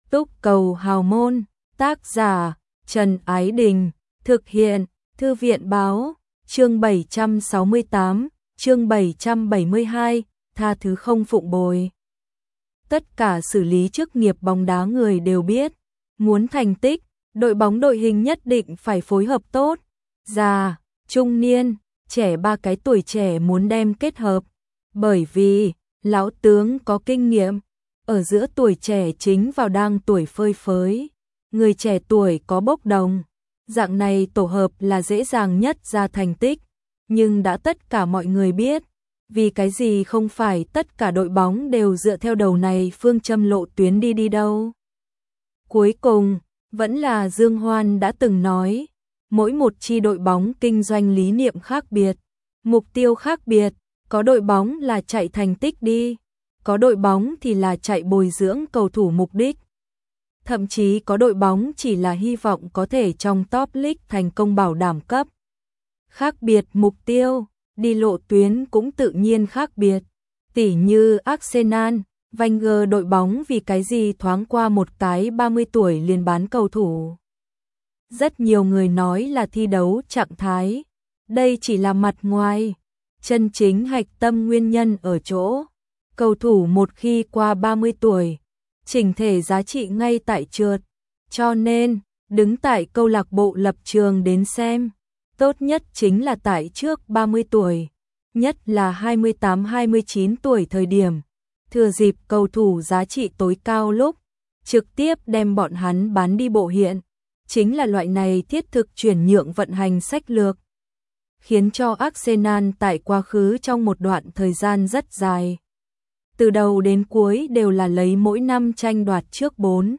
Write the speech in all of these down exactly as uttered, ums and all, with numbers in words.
Túc cầu hào môn, tác giả, Trần Ái Đình, thực hiện, Thư viện Báo, chương bảy trăm sáu mươi tám, chương bảy trăm bảy mươi hai, tha thứ không phụng bồi. Tất cả xử lý chức nghiệp bóng đá người đều biết, muốn thành tích, đội bóng đội hình nhất định phải phối hợp tốt, già, trung niên, trẻ ba cái tuổi trẻ muốn đem kết hợp, bởi vì, lão tướng có kinh nghiệm, ở giữa tuổi trẻ chính vào đang tuổi phơi phới, người trẻ tuổi có bốc đồng, dạng này tổ hợp là dễ dàng nhất ra thành tích, nhưng đã tất cả mọi người biết, vì cái gì không phải tất cả đội bóng đều dựa theo đầu này phương châm lộ tuyến đi đi đâu. Cuối cùng, vẫn là Dương Hoan đã từng nói, mỗi một chi đội bóng kinh doanh lý niệm khác biệt, mục tiêu khác biệt, có đội bóng là chạy thành tích đi, có đội bóng thì là chạy bồi dưỡng cầu thủ mục đích. Thậm chí có đội bóng chỉ là hy vọng có thể trong top league thành công bảo đảm cấp. Khác biệt mục tiêu, đi lộ tuyến cũng tự nhiên khác biệt. Tỉ như Arsenal, Wenger đội bóng vì cái gì thoáng qua một cái ba mươi tuổi liền bán cầu thủ. Rất nhiều người nói là thi đấu trạng thái. Đây chỉ là mặt ngoài. Chân chính hạch tâm nguyên nhân ở chỗ. Cầu thủ một khi qua ba mươi tuổi, chỉnh thể giá trị ngay tại trượt. Cho nên, đứng tại câu lạc bộ lập trường đến xem, tốt nhất chính là tại trước ba mươi tuổi, nhất là hai mươi tám hai mươi chín tuổi thời điểm, thừa dịp cầu thủ giá trị tối cao lúc, trực tiếp đem bọn hắn bán đi bộ hiện, chính là loại này thiết thực chuyển nhượng vận hành sách lược, khiến cho Arsenal tại quá khứ trong một đoạn thời gian rất dài. Từ đầu đến cuối đều là lấy mỗi năm tranh đoạt trước bốn.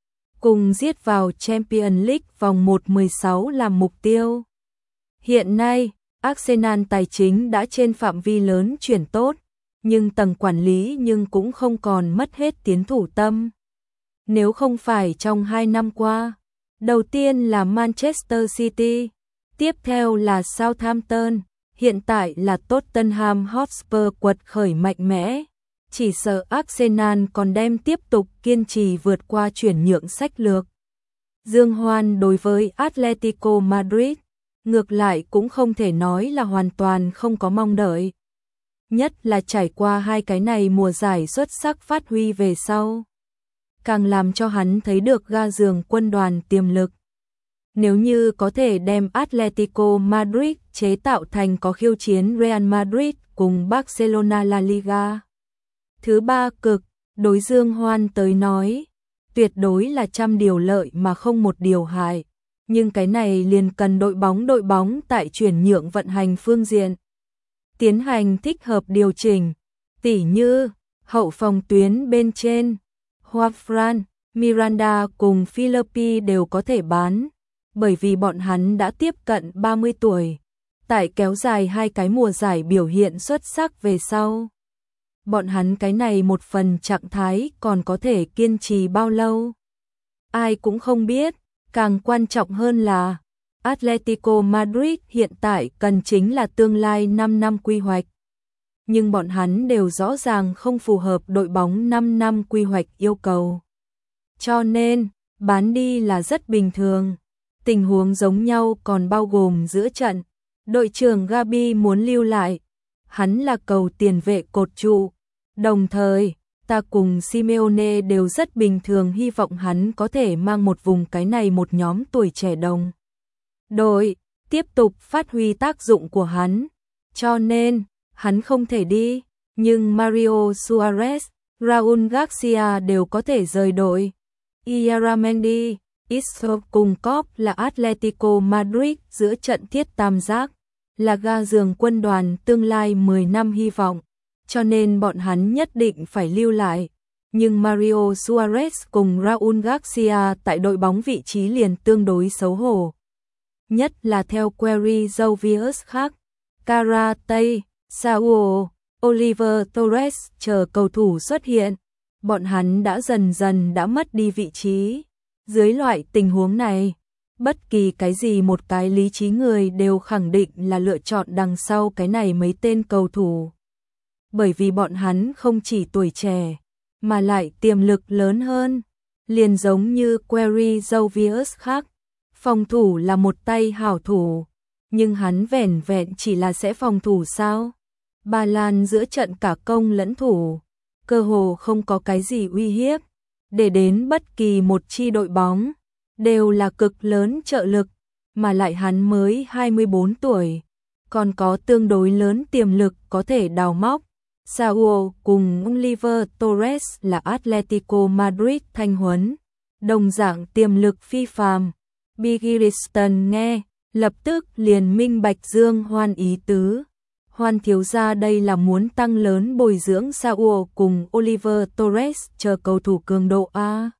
Cùng giết vào Champions League vòng một mười sáu làm mục tiêu. Hiện nay, Arsenal tài chính đã trên phạm vi lớn chuyển tốt, nhưng tầng quản lý nhưng cũng không còn mất hết tiến thủ tâm. Nếu không phải trong hai năm qua, đầu tiên là Manchester City, tiếp theo là Southampton, hiện tại là Tottenham Hotspur quật khởi mạnh mẽ. Chỉ sợ Arsenal còn đem tiếp tục kiên trì vượt qua chuyển nhượng sách lược. Dương Hoan đối với Atletico Madrid, ngược lại cũng không thể nói là hoàn toàn không có mong đợi. Nhất là trải qua hai cái này mùa giải xuất sắc phát huy về sau. Càng làm cho hắn thấy được ga giường quân đoàn tiềm lực. Nếu như có thể đem Atletico Madrid chế tạo thành có khiêu chiến Real Madrid cùng Barcelona La Liga. Thứ ba cực, đối Dương Hoan tới nói, tuyệt đối là trăm điều lợi mà không một điều hại. Nhưng cái này liền cần đội bóng đội bóng tại chuyển nhượng vận hành phương diện. Tiến hành thích hợp điều chỉnh, tỉ như, hậu phòng tuyến bên trên, Juanfran, Miranda cùng Philippi đều có thể bán, bởi vì bọn hắn đã tiếp cận ba mươi tuổi, tại kéo dài hai cái mùa giải biểu hiện xuất sắc về sau. Bọn hắn cái này một phần trạng thái còn có thể kiên trì bao lâu? Ai cũng không biết, càng quan trọng hơn là Atletico Madrid hiện tại cần chính là tương lai năm năm quy hoạch. Nhưng bọn hắn đều rõ ràng không phù hợp đội bóng năm năm quy hoạch yêu cầu. Cho nên, bán đi là rất bình thường. Tình huống giống nhau còn bao gồm giữa trận. Đội trưởng Gabi muốn lưu lại. Hắn là cầu tiền vệ cột trụ. Đồng thời, ta cùng Simeone đều rất bình thường hy vọng hắn có thể mang một vùng cái này một nhóm tuổi trẻ đồng. Đội, tiếp tục phát huy tác dụng của hắn. Cho nên, hắn không thể đi, nhưng Mario Suarez, Raúl Garcia đều có thể rời đội. Iaramendi, Isco cùng Cop là Atletico Madrid giữa trận thiết tam giác, là ga giường quân đoàn tương lai mười năm hy vọng. Cho nên bọn hắn nhất định phải lưu lại. Nhưng Mario Suarez cùng Raúl Garcia tại đội bóng vị trí liền tương đối xấu hổ. Nhất là theo Query Jovius khác, Karate, Saúl, Oliver Torres chờ cầu thủ xuất hiện. Bọn hắn đã dần dần đã mất đi vị trí. Dưới loại tình huống này, bất kỳ cái gì một cái lý trí người đều khẳng định là lựa chọn đằng sau cái này mấy tên cầu thủ. Bởi vì bọn hắn không chỉ tuổi trẻ, mà lại tiềm lực lớn hơn. liền giống như Query Jovius khác. Phòng thủ là một tay hảo thủ, nhưng hắn vẻn vẹn chỉ là sẽ phòng thủ sao? Ba Lan giữa trận cả công lẫn thủ, cơ hồ không có cái gì uy hiếp, để đến bất kỳ một chi đội bóng, đều là cực lớn trợ lực, mà lại hắn mới hai mươi bốn tuổi, còn có tương đối lớn tiềm lực có thể đào móc. Saúl cùng Oliver Torres là Atletico Madrid thanh huấn, đồng dạng tiềm lực phi phàm. Bigiriston nghe, lập tức liền minh bạch Dương Hoan ý tứ. Hoan thiếu gia đây là muốn tăng lớn bồi dưỡng Saúl cùng Oliver Torres chờ cầu thủ cường độ A.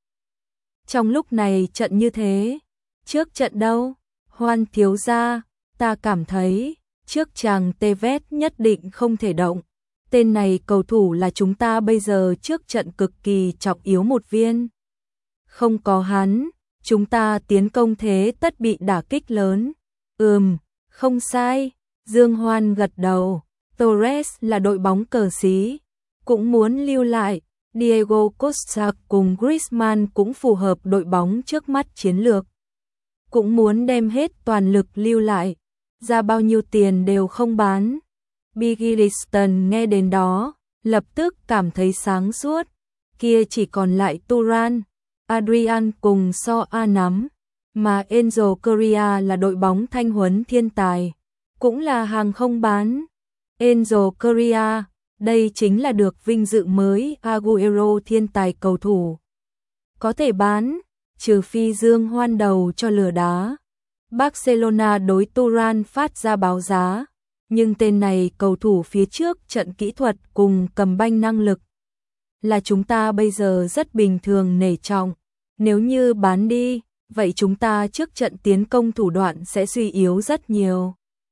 Trong lúc này trận như thế, trước trận đâu? Hoan thiếu gia, ta cảm thấy, trước chàng Tevez nhất định không thể động. Tên này cầu thủ là chúng ta bây giờ trước trận cực kỳ trọng yếu một viên. Không có hắn, chúng ta tiến công thế tất bị đả kích lớn. Ừm, không sai, Dương Hoan gật đầu. Torres là đội bóng cờ xí, cũng muốn lưu lại. Diego Costa cùng Griezmann cũng phù hợp đội bóng trước mắt chiến lược. Cũng muốn đem hết toàn lực lưu lại, ra bao nhiêu tiền đều không bán. Bigiriston nghe đến đó, lập tức cảm thấy sáng suốt. Kia chỉ còn lại Turan, Adrian cùng So A nắm, mà Angel Correa là đội bóng thanh huấn thiên tài, cũng là hàng không bán. Angel Correa, đây chính là được vinh dự mới Agüero thiên tài cầu thủ. Có thể bán, trừ phi Dương Hoan đầu cho lửa đá. Barcelona đối Turan phát ra báo giá, nhưng tên này cầu thủ phía trước trận kỹ thuật cùng cầm banh năng lực là chúng ta bây giờ rất bình thường nể trọng. Nếu như bán đi, vậy chúng ta trước trận tiến công thủ đoạn sẽ suy yếu rất nhiều.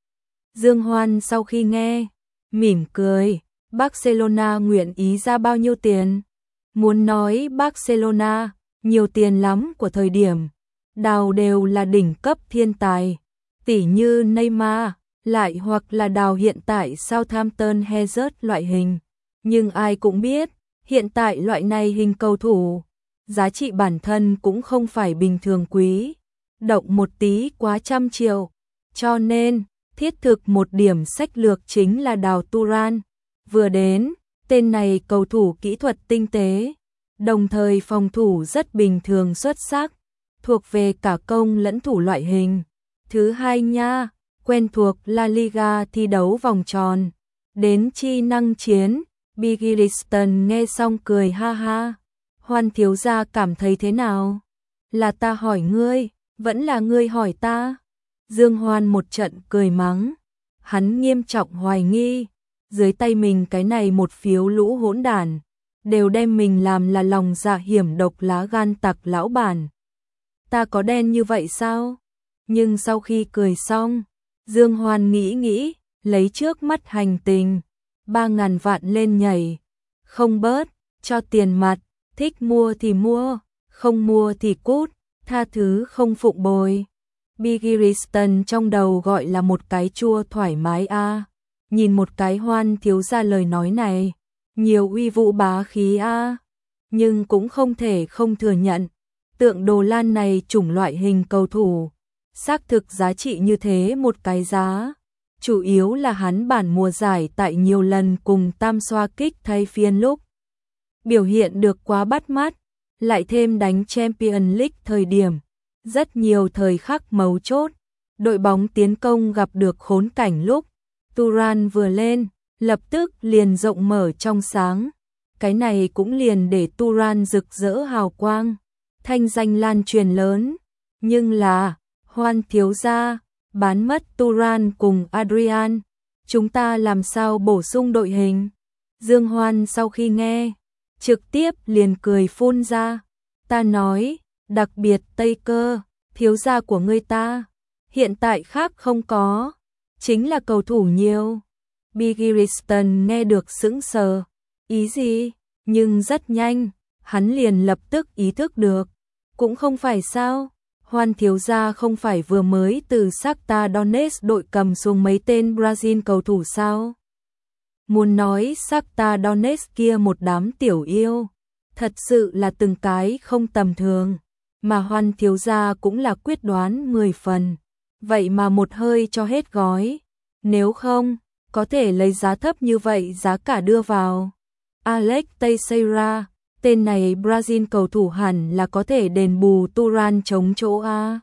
Dương Hoan sau khi nghe, mỉm cười. Barcelona nguyện ý ra bao nhiêu tiền? Muốn nói Barcelona, nhiều tiền lắm của thời điểm. Đào đều là đỉnh cấp thiên tài, tỉ như Neymar, lại hoặc là đào hiện tại Southampton Hazard loại hình. Nhưng ai cũng biết, hiện tại loại này hình cầu thủ, giá trị bản thân cũng không phải bình thường quý, động một tí quá trăm triệu. Cho nên, thiết thực một điểm sách lược chính là đào Turan. Vừa đến, tên này cầu thủ kỹ thuật tinh tế, đồng thời phòng thủ rất bình thường xuất sắc, thuộc về cả công lẫn thủ loại hình. Thứ hai nha, quen thuộc La Liga thi đấu vòng tròn, đến chi năng chiến. Bigiriston nghe xong cười ha ha. Hoan thiếu gia cảm thấy thế nào? Là ta hỏi ngươi, vẫn là ngươi hỏi ta? Dương Hoan một trận cười mắng, hắn nghiêm trọng hoài nghi, dưới tay mình cái này một phiếu lũ hỗn đản, đều đem mình làm là lòng dạ hiểm độc lá gan tặc lão bản. Ta có đen như vậy sao? Nhưng sau khi cười xong, Dương Hoan nghĩ nghĩ, lấy trước mắt hành tình, ba ngàn vạn lên nhảy, không bớt, cho tiền mặt, thích mua thì mua, không mua thì cút, tha thứ không phụng bồi. Bigiriston trong đầu gọi là một cái chua thoải mái a. À. Nhìn một cái Hoan thiếu gia lời nói này, nhiều uy vũ bá khí a, à. Nhưng cũng không thể không thừa nhận, tượng Đồ Lan này chủng loại hình cầu thủ, xác thực giá trị như thế một cái giá. Chủ yếu là hắn bản mùa giải tại nhiều lần cùng tam xoa kích thay phiên lúc biểu hiện được quá bắt mắt, lại thêm đánh Champions League thời điểm, rất nhiều thời khắc mấu chốt, đội bóng tiến công gặp được khốn cảnh lúc Turan vừa lên, lập tức liền rộng mở trong sáng. Cái này cũng liền để Turan rực rỡ hào quang, thanh danh lan truyền lớn. Nhưng là, Hoan thiếu gia, bán mất Turan cùng Adrian, chúng ta làm sao bổ sung đội hình? Dương Hoan sau khi nghe, trực tiếp liền cười phun ra. Ta nói, đặc biệt Tây Cơ, thiếu gia của ngươi ta, hiện tại khác không có, chính là cầu thủ nhiều. Bigiriston nghe được sững sờ, ý gì? Nhưng rất nhanh, hắn liền lập tức ý thức được, cũng không phải sao? Hoan thiếu gia không phải vừa mới từ Shakhtar Donetsk đội cầm xuống mấy tên Brazil cầu thủ sao? Muốn nói Shakhtar Donetsk kia một đám tiểu yêu, thật sự là từng cái không tầm thường, mà Hoan thiếu gia cũng là quyết đoán mười phần, vậy mà một hơi cho hết gói, nếu không, có thể lấy giá thấp như vậy giá cả đưa vào. Alex Teixeira, tên này Brazil cầu thủ hẳn là có thể đền bù Turan chống chỗ A.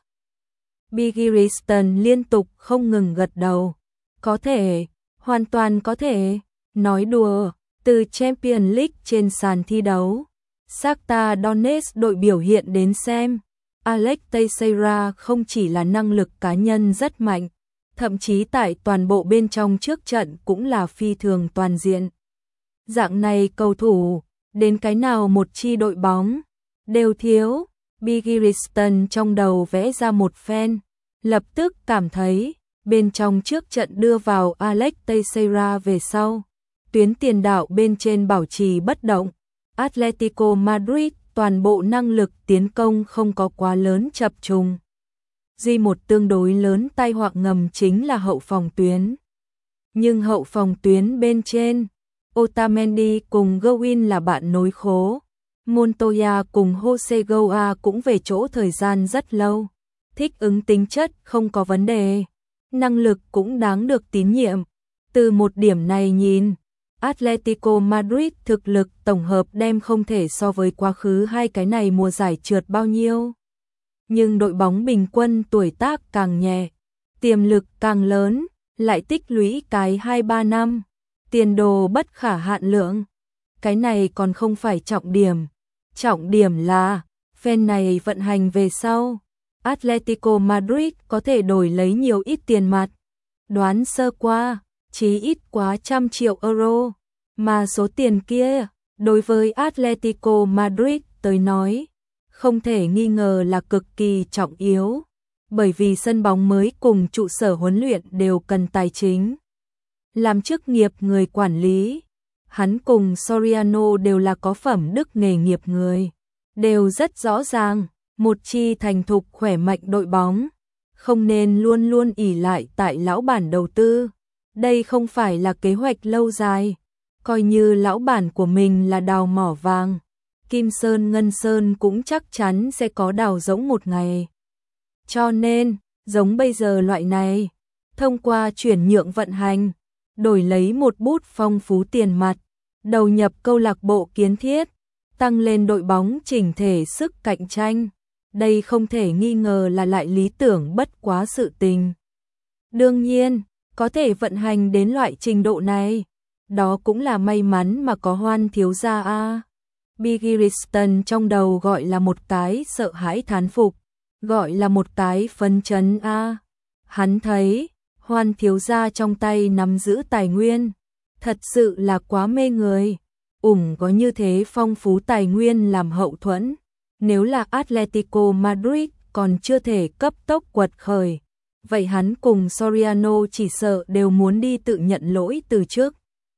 Bigiriston liên tục không ngừng gật đầu. Có thể, hoàn toàn có thể, nói đùa, từ Champions League trên sàn thi đấu. Shakhtar Donetsk đội biểu hiện đến xem, Alex Teixeira không chỉ là năng lực cá nhân rất mạnh, thậm chí tại toàn bộ bên trong trước trận cũng là phi thường toàn diện. Dạng này cầu thủ, đến cái nào một chi đội bóng, đều thiếu. Bigiriston trong đầu vẽ ra một phen, lập tức cảm thấy, bên trong trước trận đưa vào Alex Teixeira về sau. Tuyến tiền đạo bên trên bảo trì bất động. Atletico Madrid toàn bộ năng lực tiến công không có quá lớn chập trùng. Duy một tương đối lớn tai họa ngầm chính là hậu phòng tuyến. Nhưng hậu phòng tuyến bên trên, Otamendi cùng Gowin là bạn nối khố. Montoya cùng Jose Goa cũng về chỗ thời gian rất lâu. Thích ứng tính chất không có vấn đề. Năng lực cũng đáng được tín nhiệm. Từ một điểm này nhìn, Atletico Madrid thực lực tổng hợp đem không thể so với quá khứ hai cái này mùa giải trượt bao nhiêu. Nhưng đội bóng bình quân tuổi tác càng nhẹ, tiềm lực càng lớn, lại tích lũy cái hai ba năm, tiền đồ bất khả hạn lượng. Cái này còn không phải trọng điểm. Trọng điểm là, phen này vận hành về sau, Atletico Madrid có thể đổi lấy nhiều ít tiền mặt. Đoán sơ qua, chí ít quá trăm triệu euro, mà số tiền kia, đối với Atletico Madrid tới nói, không thể nghi ngờ là cực kỳ trọng yếu, bởi vì sân bóng mới cùng trụ sở huấn luyện đều cần tài chính. Làm chức nghiệp người quản lý, hắn cùng Soriano đều là có phẩm đức nghề nghiệp người, đều rất rõ ràng, một chi thành thục khỏe mạnh đội bóng, không nên luôn luôn ỷ lại tại lão bản đầu tư. Đây không phải là kế hoạch lâu dài, coi như lão bản của mình là đào mỏ vàng, Kim Sơn Ngân Sơn cũng chắc chắn sẽ có đào rỗng một ngày. Cho nên, giống bây giờ loại này, thông qua chuyển nhượng vận hành, đổi lấy một bút phong phú tiền mặt, đầu nhập câu lạc bộ kiến thiết, tăng lên đội bóng chỉnh thể sức cạnh tranh. Đây không thể nghi ngờ là lại lý tưởng bất quá sự tình. Đương nhiên, có thể vận hành đến loại trình độ này, đó cũng là may mắn mà có Hoan thiếu gia a. Bigiriston trong đầu gọi là một cái sợ hãi thán phục, gọi là một cái phấn chấn a. Hắn thấy, Hoan thiếu gia trong tay nắm giữ tài nguyên, thật sự là quá mê người, ủng có như thế phong phú tài nguyên làm hậu thuẫn. Nếu là Atletico Madrid còn chưa thể cấp tốc quật khởi, vậy hắn cùng Soriano chỉ sợ đều muốn đi tự nhận lỗi từ trước.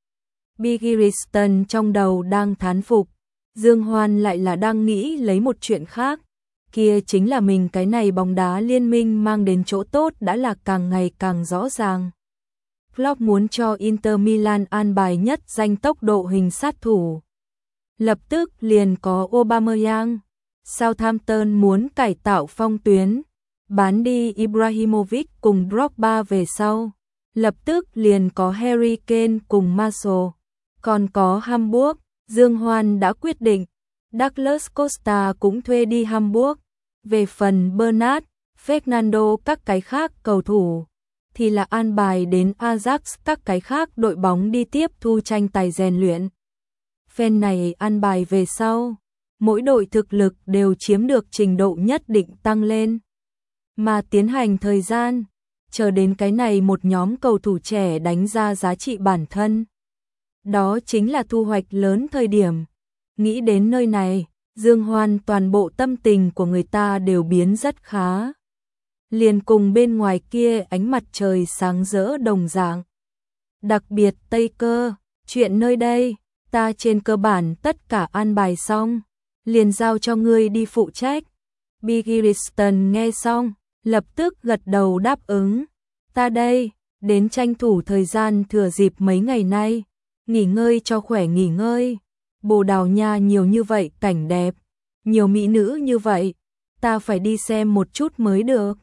Bigiriston trong đầu đang thán phục, Dương Hoan lại là đang nghĩ lấy một chuyện khác, kia chính là mình cái này bóng đá liên minh mang đến chỗ tốt đã là càng ngày càng rõ ràng. Klopp muốn cho Inter Milan an bài nhất danh tốc độ hình sát thủ. Lập tức liền có Aubameyang. Southampton muốn cải tạo phong tuyến, bán đi Ibrahimovic cùng Drogba về sau. Lập tức liền có Harry Kane cùng Martial. Còn có Hamburg, Dương Hoan đã quyết định, Douglas Costa cũng thuê đi Hamburg. Về phần Bernat, Fernando các cái khác cầu thủ, thì là an bài đến Ajax các cái khác đội bóng đi tiếp thu tranh tài rèn luyện. Phen này an bài về sau, mỗi đội thực lực đều chiếm được trình độ nhất định tăng lên. Mà tiến hành thời gian, chờ đến cái này một nhóm cầu thủ trẻ đánh ra giá trị bản thân. Đó chính là thu hoạch lớn thời điểm. Nghĩ đến nơi này, Dương Hoan toàn bộ tâm tình của người ta đều biến rất khá. Liền cùng bên ngoài kia ánh mặt trời sáng rỡ đồng dạng. Đặc biệt Tây Cơ, chuyện nơi đây, ta trên cơ bản tất cả an bài xong, liền giao cho ngươi đi phụ trách. Bigiriston nghe xong, lập tức gật đầu đáp ứng. Ta đây, đến tranh thủ thời gian thừa dịp mấy ngày nay, nghỉ ngơi cho khỏe nghỉ ngơi. Bồ Đào Nha nhiều như vậy cảnh đẹp, nhiều mỹ nữ như vậy, ta phải đi xem một chút mới được.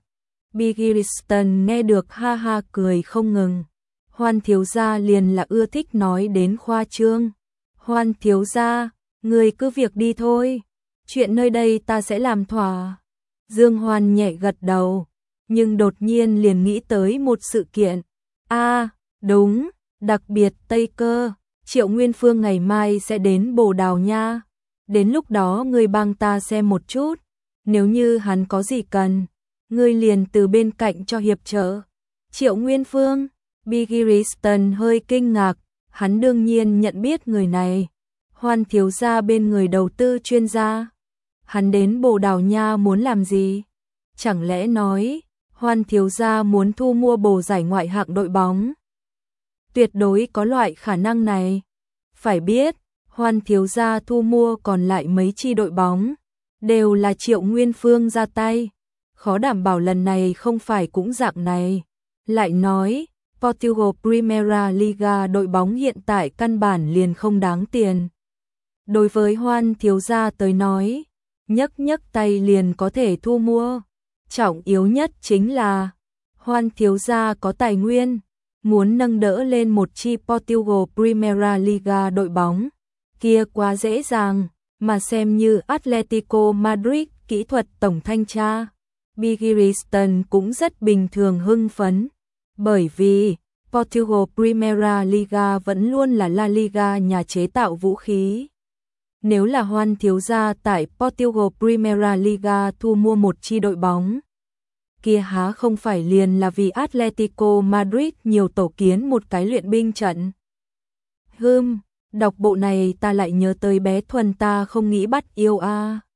Biggiston nghe được ha ha cười không ngừng. Hoan thiếu gia liền là ưa thích nói đến khoa trương. Hoan thiếu gia, người cứ việc đi thôi, chuyện nơi đây ta sẽ làm thỏa. Dương Hoan nhẹ gật đầu, nhưng đột nhiên liền nghĩ tới một sự kiện. A, à, đúng, đặc biệt Tây Cơ, Triệu Nguyên Phương ngày mai sẽ đến Bồ Đào Nha. Đến lúc đó ngươi帮ta xem một chút, nếu như hắn có gì cần, ngươi liền từ bên cạnh cho hiệp trợ. Triệu Nguyên Phương, Biggiston hơi kinh ngạc, hắn đương nhiên nhận biết người này. Hoan thiếu gia bên người đầu tư chuyên gia. Hắn đến Bồ Đào Nha muốn làm gì? Chẳng lẽ nói, Hoan thiếu gia muốn thu mua bồ giải ngoại hạng đội bóng? Tuyệt đối có loại khả năng này. Phải biết, Hoan thiếu gia thu mua còn lại mấy chi đội bóng, đều là Triệu Nguyên Phương ra tay. Khó đảm bảo lần này không phải cũng dạng này. Lại nói, Portugal Primeira Liga đội bóng hiện tại căn bản liền không đáng tiền. Đối với Hoan thiếu gia tới nói, nhấc nhấc tay liền có thể thu mua. Trọng yếu nhất chính là Hoan thiếu gia có tài nguyên, muốn nâng đỡ lên một chi Portugal Primeira Liga đội bóng, kia quá dễ dàng, mà xem như Atletico Madrid kỹ thuật tổng thanh tra. Biggiston cũng rất bình thường hưng phấn, bởi vì Portugal Primeira Liga vẫn luôn là La Liga nhà chế tạo vũ khí. Nếu là Hoan thiếu gia tại Portugal Primeira Liga thu mua một chi đội bóng, kia há không phải liền là vì Atletico Madrid nhiều tổ kiến một cái luyện binh trận. Hừm, đọc bộ này ta lại nhớ tới bé Thuần ta không nghĩ bắt yêu a. À.